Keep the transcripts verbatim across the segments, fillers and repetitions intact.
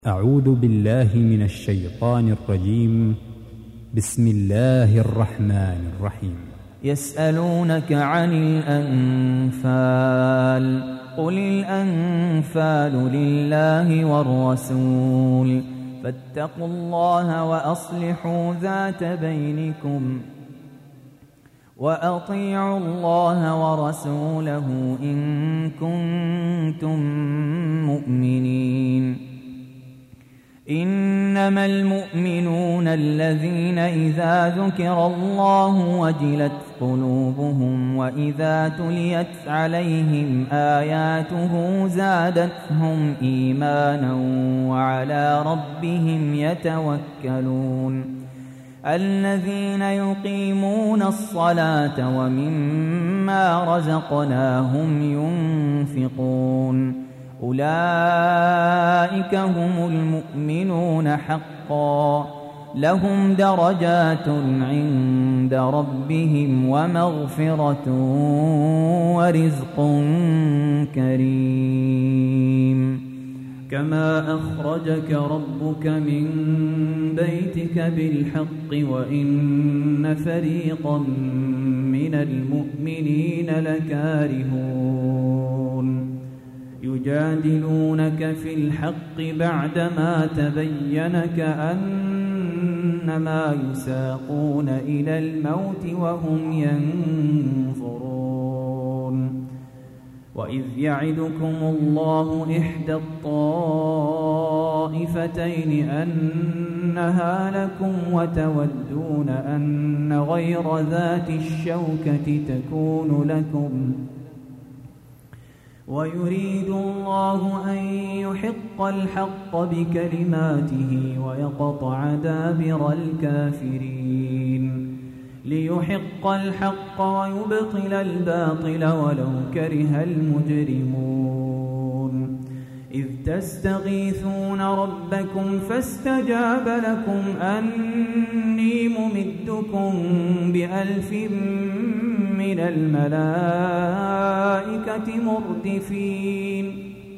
أعوذ بالله من الشيطان الرجيم. بسم الله الرحمن الرحيم. يسألونك عن الأنفال قل الأنفال لله والرسول فاتقوا الله وأصلحوا ذات بينكم وأطيعوا الله ورسوله إن كنتم مؤمنين. إنما المؤمنون الذين إذا ذكر الله وجلت قلوبهم وإذا تليت عليهم آياته زادتهم إيمانا وعلى ربهم يتوكلون. الذين يقيمون الصلاة ومما رزقناهم ينفقون أولئك هم المؤمنون حقا لهم درجات عند ربهم ومغفرة ورزق كريم. كما أخرجك ربك من بيتك بالحق وإن فريقا من المؤمنين لكارهون يجادلونك في الحق بعدما تبين كأنما يساقون إلى الموت وهم ينظرون. وإذ يعدكم الله إحدى الطائفتين أنها لكم وتودون أن غير ذات الشوكة تكون لكم ويريد الله أن يحق الحق بكلماته ويقطع دابر الكافرين ليحق الحق ويبطل الباطل ولو كره المجرمون. إذ تستغيثون ربكم فاستجاب لكم أني ممدكم بألف من الملائكة مردفين.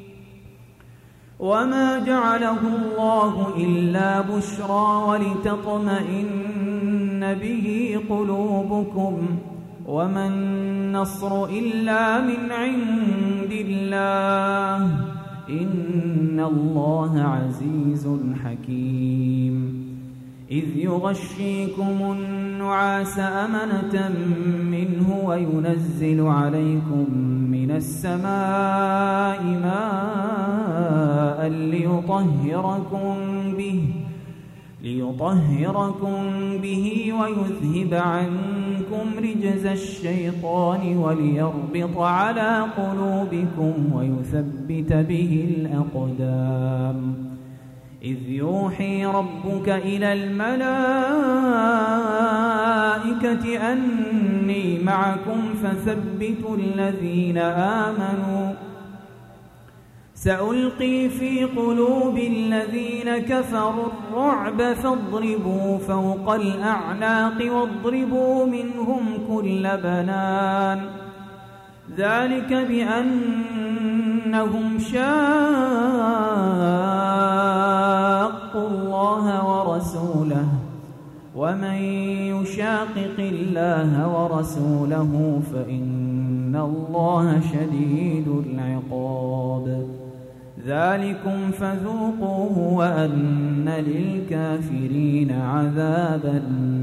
وما جعله الله إلا بشرى ولتطمئن به قلوبكم وما النصر إلا من عند الله إن الله عزيز حكيم. إذ يغشيكم النعاس أمنة منه وينزل عليكم من السماء ماء ليطهركم به ليطهركم به ويذهب عنكم رجز الشيطان وليربط على قلوبكم ويثبت به الأقدام. إذ يوحي ربك إلى الملائكة أني معكم فثبتوا الذين آمنوا سألقي في قلوب الذين كفروا الرعب فاضربوا فوق الأعناق واضربوا منهم كل بنان ذلك بأنهم شاقوا الله ورسوله ومن يشاقق الله ورسوله فإن الله شديد العقاب. ذلكم فذوقوه وأن للكافرين عذاب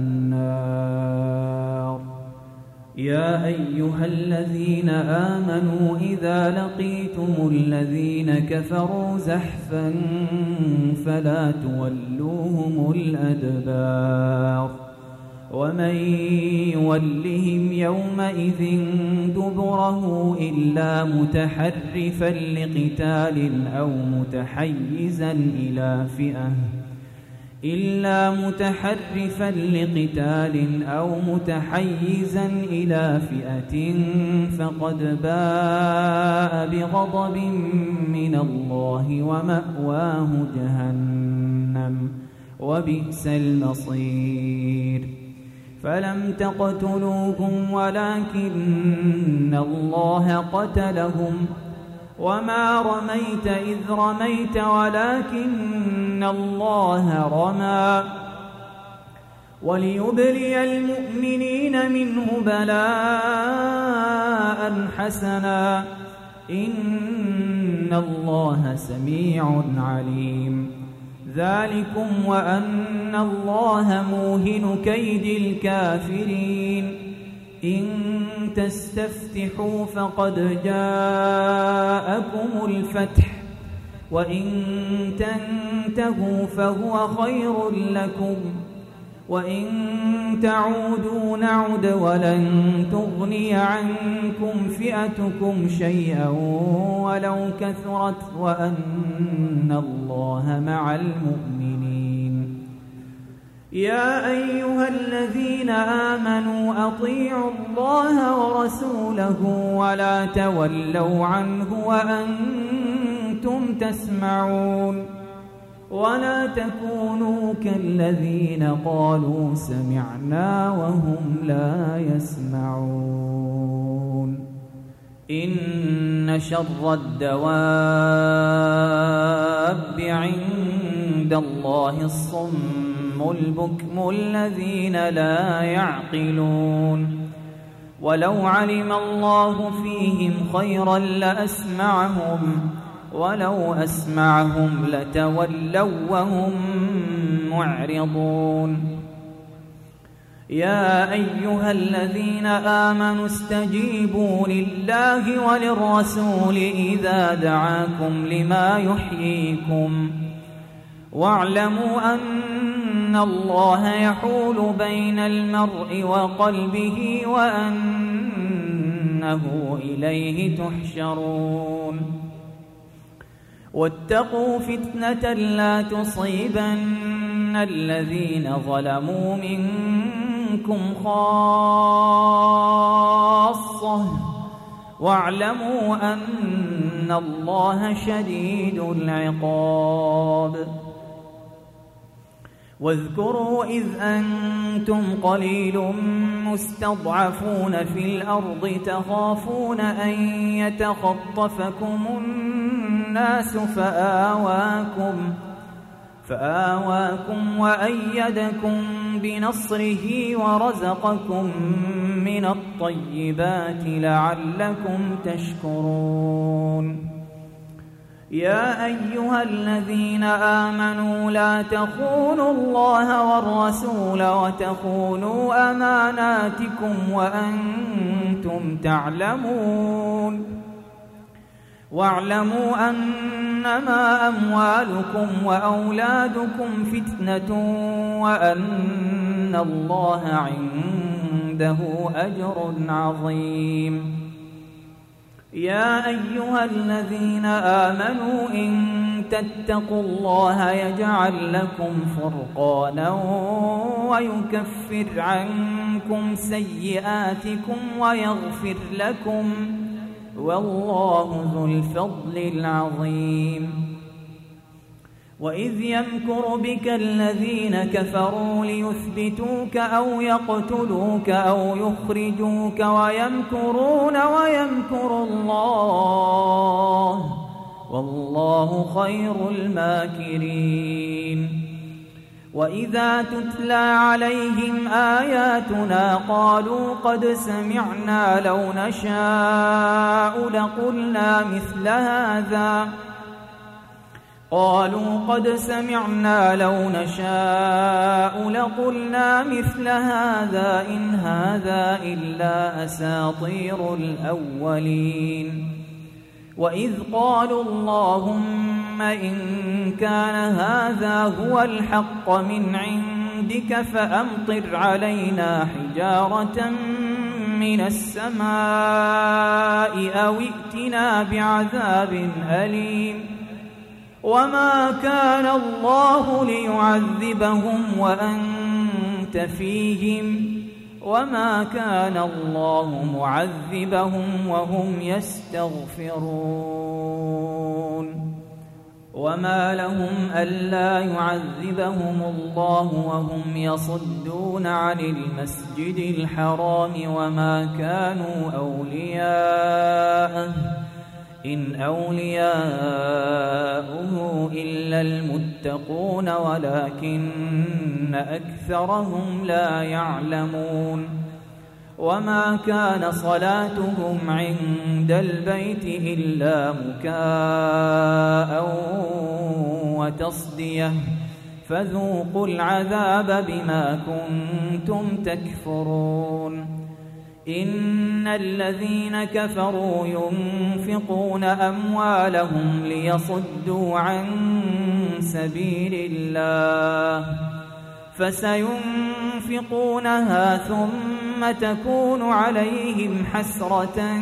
النار. يا أيها الذين آمنوا إذا لقيتم الذين كفروا زحفا فلا تولوهم الأدبار ومن يولهم يومئذ دبره إلا متحرفا لقتال أو متحيزا إلى فئة إلا متحرفا لقتال أو متحيزا إلى فئة فقد باء بغضب من الله ومأواه جهنم وبئس المصير. فلم تقتلوهم ولكن الله قتلهم وما رميت إذ رميت ولكن الله رمى وليبلي المؤمنين منه بلاء حسنا إن الله سميع عليم ذلكم وأن الله موهن كيد الكافرين إن تستفتحوا فقد جاءكم الفتح وإن تنتهوا فهو خير لكم وإن تعودوا نعد ولن تغني عنكم فئتكم شيئا ولو كثرت وأن الله مع المؤمنين يا أيها الذين آمنوا أطيعوا الله ورسوله ولا تولوا عنه وأنتم تسمعون ولا تكونوا كالذين قالوا سمعنا وهم لا يسمعون إن شر الدواب عند الله الصم البكم الذين لا يعقلون ولو علم الله فيهم خيرا لأسمعهم ولو أسمعهم لتولوا وهم معرضون يا أيها الذين آمنوا استجيبوا لله وللرسول إذا دعاكم لما يحييكم واعلموا أن الله يحول بين المرء وقلبه وأنه إليه تحشرون واتقوا فتنة لا تصيبن الذين ظلموا منكم خاصة واعلموا أن الله شديد العقاب واذكروا إذ أنتم قليل مستضعفون في الأرض تخافون أن يتخطفكم الناس فآواكم فآواكم وأيدكم بنصره ورزقكم من الطيبات لعلكم تشكرون يا أيها الذين آمنوا لا تخونوا الله والرسول وتخونوا أماناتكم وأنتم تعلمون واعلموا أنما أموالكم وأولادكم فتنة وأن الله عنده أجر عظيم يا أيها الذين آمنوا إن تتقوا الله يجعل لكم فرقانا ويكفر عنكم سيئاتكم ويغفر لكم والله ذو الفضل العظيم وإذ يمكر بك الذين كفروا ليثبتوك أو يقتلوك أو يخرجوك ويمكرون ويمكر الله والله خير الماكرين وإذا تتلى عليهم آياتنا قالوا قد سمعنا لو نشاء لقلنا مثل هذا قالوا قد سمعنا لو نشاء لقلنا مثل هذا إن هذا إلا أساطير الأولين وإذ قالوا اللهم إن كان هذا هو الحق من عندك فأمطر علينا حجارة من السماء أو ائتنا بعذاب أليم وما كان الله ليعذبهم وأنت فيهم وما كان الله معذبهم وهم يستغفرون وما لهم ألا يعذبهم الله وهم يصدون عن المسجد الحرام وما كانوا أولياءه إن أولياؤه إلا المتقون ولكن أكثرهم لا يعلمون وما كان صلاتهم عند البيت إلا مكاء وتصدية فذوقوا العذاب بما كنتم تكفرون إن الذين كفروا ينفقون أموالهم ليصدوا عن سبيل الله فسينفقونها ثم تكون عليهم حسرة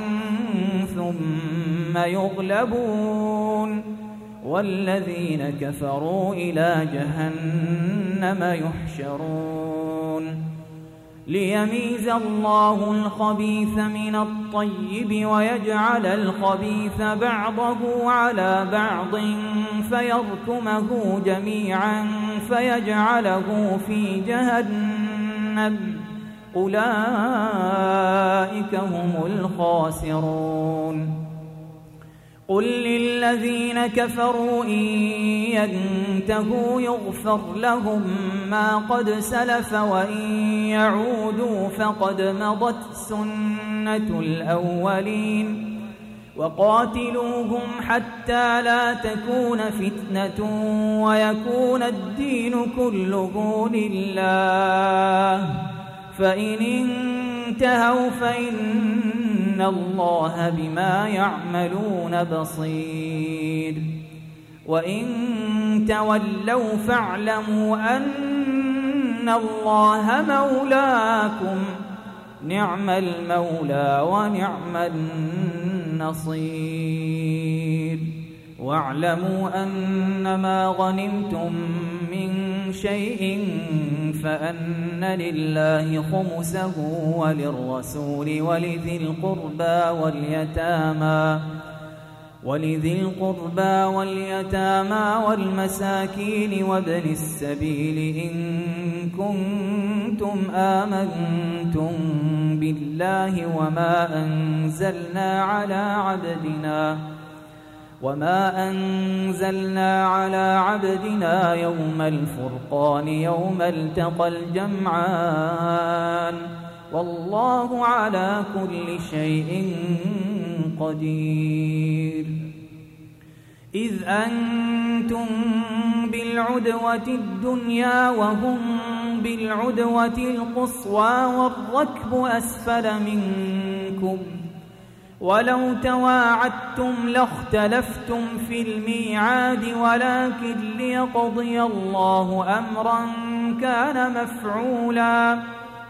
ثم يغلبون والذين كفروا إلى جهنم يحشرون ليميز الله الخبيث من الطيب ويجعل الخبيث بعضه على بعض فيركمه جميعا فيجعله في جهنم أولئك هم الخاسرون قل للذين كفروا إن ينتهوا يغفر لهم ما قد سلف وإن يعودوا فقد مضت سنة الأولين وقاتلوهم حتى لا تكون فتنة ويكون الدين كله لله فإن انتهوا فإن الله بما يعملون بصير وإن تولوا فاعلموا أن الله مولاكم نعم المولى ونعم النصير واعلموا أنما غنمتم من شيء فأن لله خمسه وللرسول ولذي القربى واليتامى ولذي القربى واليتامى والمساكين وابن السبيل إن كنتم آمنتم بالله وما أنزلنا على عبدنا وما أنزلنا على عبدنا يوم الفرقان يوم التقى الجمعان والله على كل شيء قدير إذ أنتم بالعدوة الدنيا وهم بالعدوة القصوى والركب أسفل منكم ولو تواعدتم لاختلفتم في الميعاد ولكن ليقضي الله أمرا كان مفعولا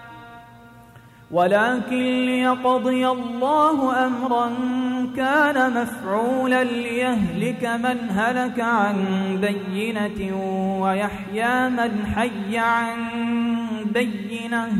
ولكن ليقضي الله أمرا كان مفعولا ليهلك من هلك عن بينة ويحيى من حي عن بينة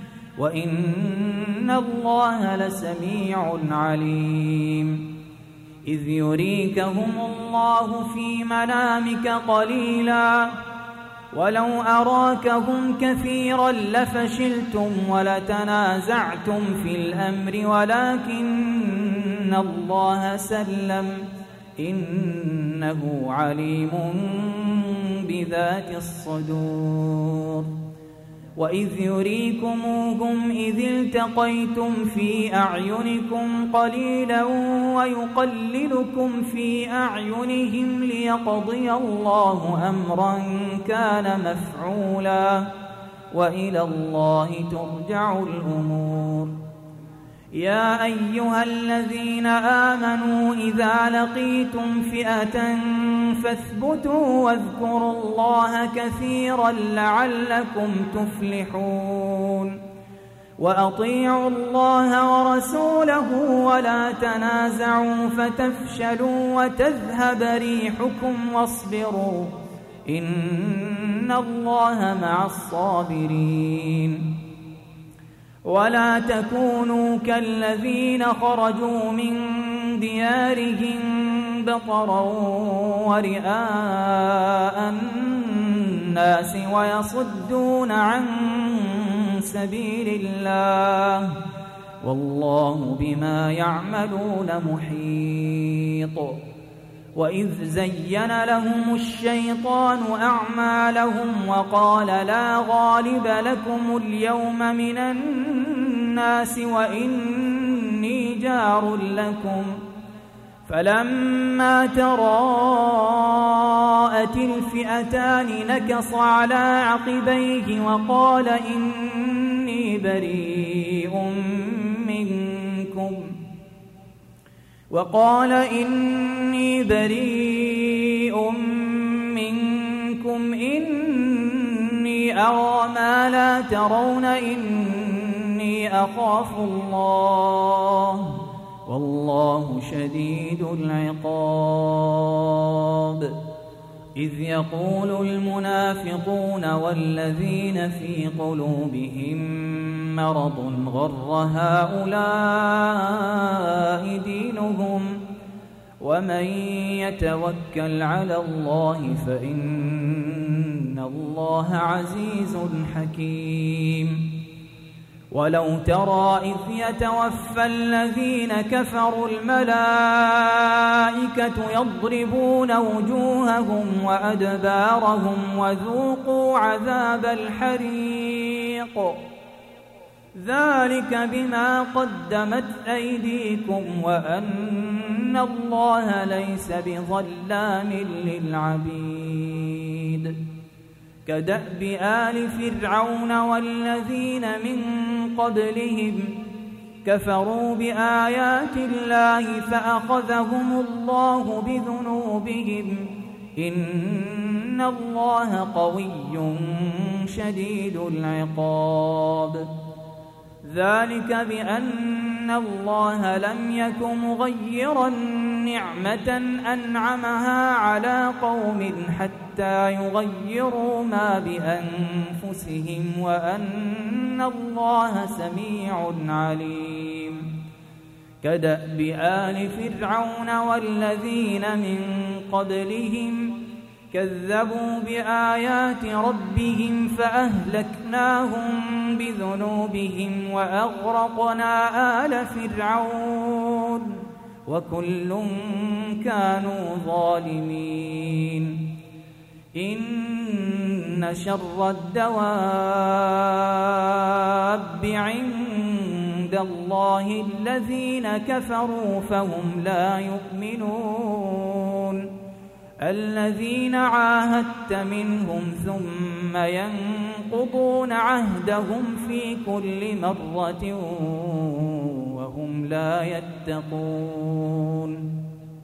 وإن الله لسميع عليم إذ يريكهم الله في منامك قليلا ولو أراكهم كثيرا لفشلتم ولتنازعتم في الأمر ولكن الله سلم إنه عليم بذات الصدور وإذ يريكموهم إذ التقيتم في أعينكم قليلا ويقللكم في أعينهم ليقضي الله أمرا كان مفعولا وإلى الله ترجع الأمور يا أيها الذين آمنوا إذا لقيتم فئة فاثبتوا واذكروا الله كثيرا لعلكم تفلحون وأطيعوا الله ورسوله ولا تنازعوا فتفشلوا وتذهب ريحكم واصبروا إن الله مع الصابرين ولا تكونوا كالذين خرجوا من ديارهم بطرا ورئاء الناس ويصدون عن سبيل الله والله بما يعملون محيط. وإذ زين لهم الشيطان أعمالهم وقال لا غالب لكم اليوم من الناس وإني جار لكم، فلما تراءت الفئتان نكص على عقبيه وقال إني بريء منكم وقال إني بريء منكم إني أرى ما لا ترون إني أخاف الله والله شديد العقاب. إذ يقول المنافقون والذين في قلوبهم مرض غر هؤلاء دينهم ومن يتوكل على الله فإن الله عزيز حكيم. ولو ترى إذ يتوفى الذين كفروا الملائكة يضربون وجوههم وأدبارهم وذوقوا عذاب الحريق ذلك بما قدمت أيديكم وأن الله ليس بظلام للعبيد. كدأب آل فرعون والذين من قبلهم كفروا بآيات الله فأخذهم الله بذنوبهم إن الله قوي شديد العقاب. ذلك بأن الله لم يك مغيرا نعمة أنعمها على قوم حتى يغيروا ما بأنفسهم وأن الله سميع عليم. كدأب آل فرعون والذين من قبلهم كذبوا بآيات ربهم فأهلكناهم بذنوبهم وأغرقنا آل فرعون وكل كانوا ظالمين. إن شر الدواب عند الله الذين كفروا فهم لا يؤمنون. الذين عاهدت منهم ثم ينقضون عهدهم في كل مرة وهم لا يتقون.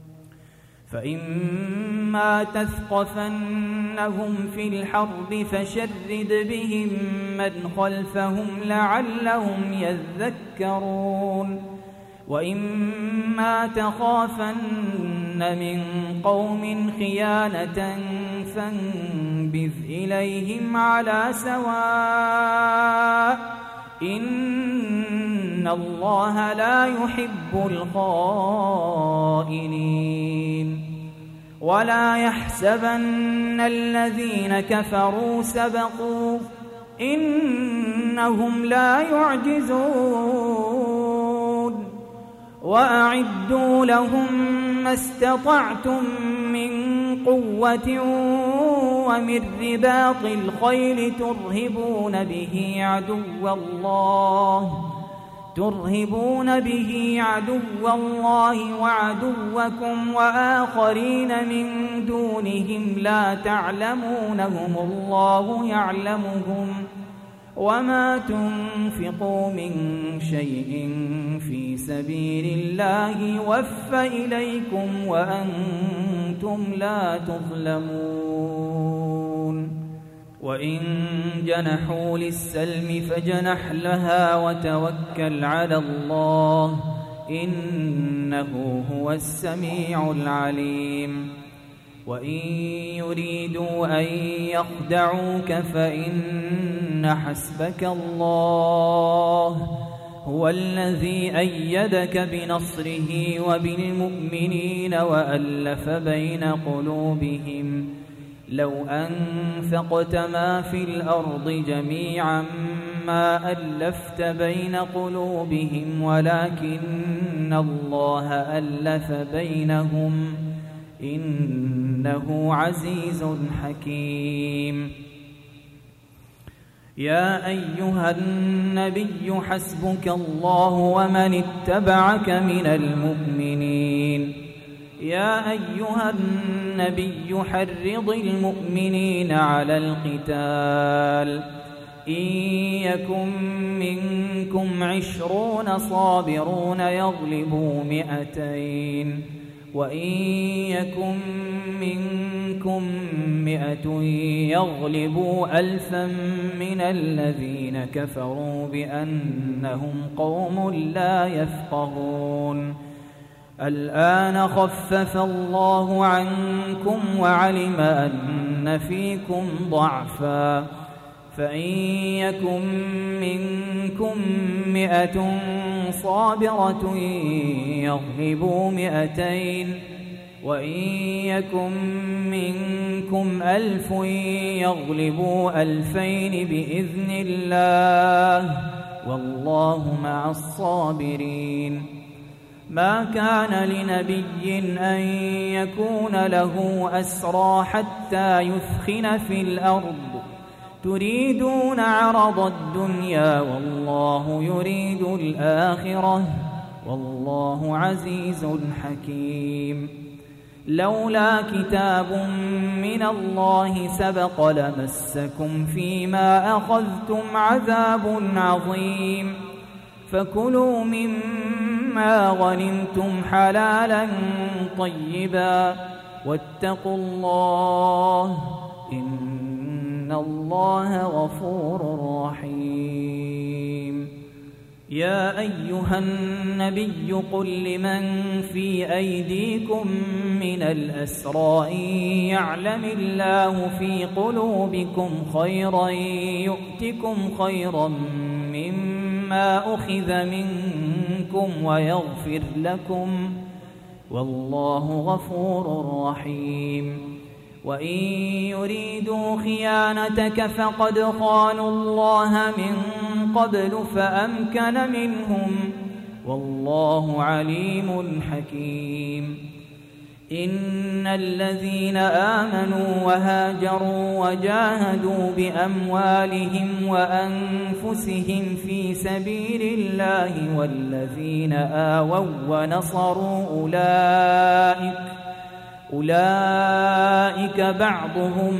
فإما تثقفنهم في الحرب فشرد بهم من خلفهم لعلهم يذكرون. وإما تخافن من قوم خيانة فانبذ إليهم على سواء إن الله لا يحب الخائنين. ولا يحسبن الذين كفروا سبقوا إنهم لا يعجزون. وأعدوا لهم ما استطعتم من قوة ومن رباط الخيل ترهبون به عدو الله ترهبون به عدو الله وعدوكم وآخرين من دونهم لا تعلمونهم الله يعلمهم وما تنفقوا من شيء في سبيل الله يوفى إليكم وأنتم لا تظلمون. وإن جنحوا للسلم فجنح لها وتوكل على الله إنه هو السميع العليم. وإن يريدوا أن يخدعوك فإن حسبك الله هو الذي أيدك بنصره وبالمؤمنين وألف بين قلوبهم لو أنفقت ما في الأرض جميعا ما ألفت بين قلوبهم ولكن الله ألف بينهم إنه عزيز حكيم. يا أيها النبي حسبك الله ومن اتبعك من المؤمنين. يا أيها النبي حرض المؤمنين على القتال إن يكن منكم عشرون صابرون يغلبوا مئتين وإن يكن منكم مئة يغلبوا ألفا من الذين كفروا بأنهم قوم لا يفقهون. الآن خفف الله عنكم وعلم أن فيكم ضعفا فإن يكن منكم مئة صابرة يغلبوا مئتين وإن يكن منكم ألف يغلبوا ألفين بإذن الله والله مع الصابرين. ما كان لنبي أن يكون له أسرى حتى يثخن في الأرض تريدون عرض الدنيا والله يريد الآخرة والله عزيز حكيم. لولا كتاب من الله سبق لمسكم فيما أخذتم عذاب عظيم فكلوا مما غنمتم حلالا طيبا واتقوا الله إن الله غفور رحيم. يا أيها النبي قل لمن في أيديكم من الأسرى إن يعلم الله في قلوبكم خيرا يؤتكم خيرا مما أخذ منكم ويغفر لكم والله غفور رحيم. وإن يريدوا خيانتك فقد خانوا الله من قبل فأمكن منهم والله عليم حكيم. إن الذين آمنوا وهاجروا وجاهدوا بأموالهم وأنفسهم في سبيل الله والذين آووا ونصروا أولئك أولئك بعضهم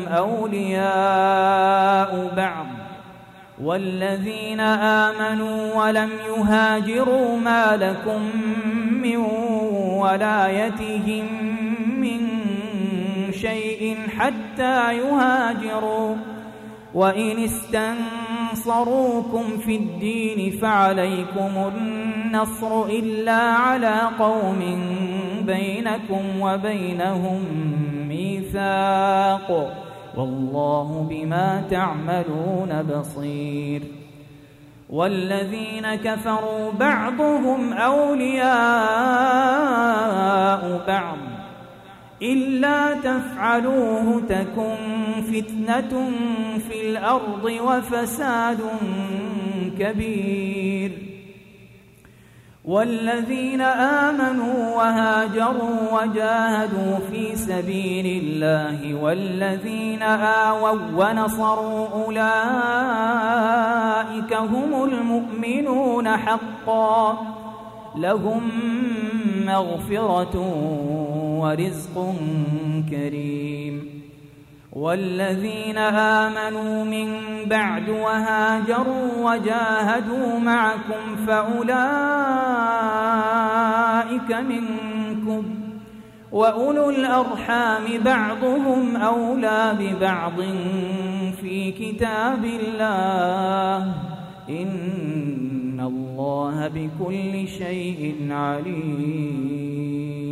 أولياء بعض والذين آمنوا ولم يهاجروا ما لكم من ولايتهم من شيء حتى يهاجروا وإن استنصروكم في الدين فعليكم النصر إلا على قوم بينكم وبينهم ميثاق والله بما تعملون بصير. والذين كفروا بعضهم أولياء بعض إلا تفعلوه تكن فتنة في الأرض وفساد كبير. والذين آمنوا وهاجروا وجاهدوا في سبيل الله والذين آووا ونصروا أولئك هم المؤمنون حقا لهم مغفرة ورزق كريم. والذين آمنوا من بعد وهاجروا وجاهدوا معكم فأولئك منكم وأولو الأرحام بعضهم أولى ببعض في كتاب الله إن الله بكل شيء عليم.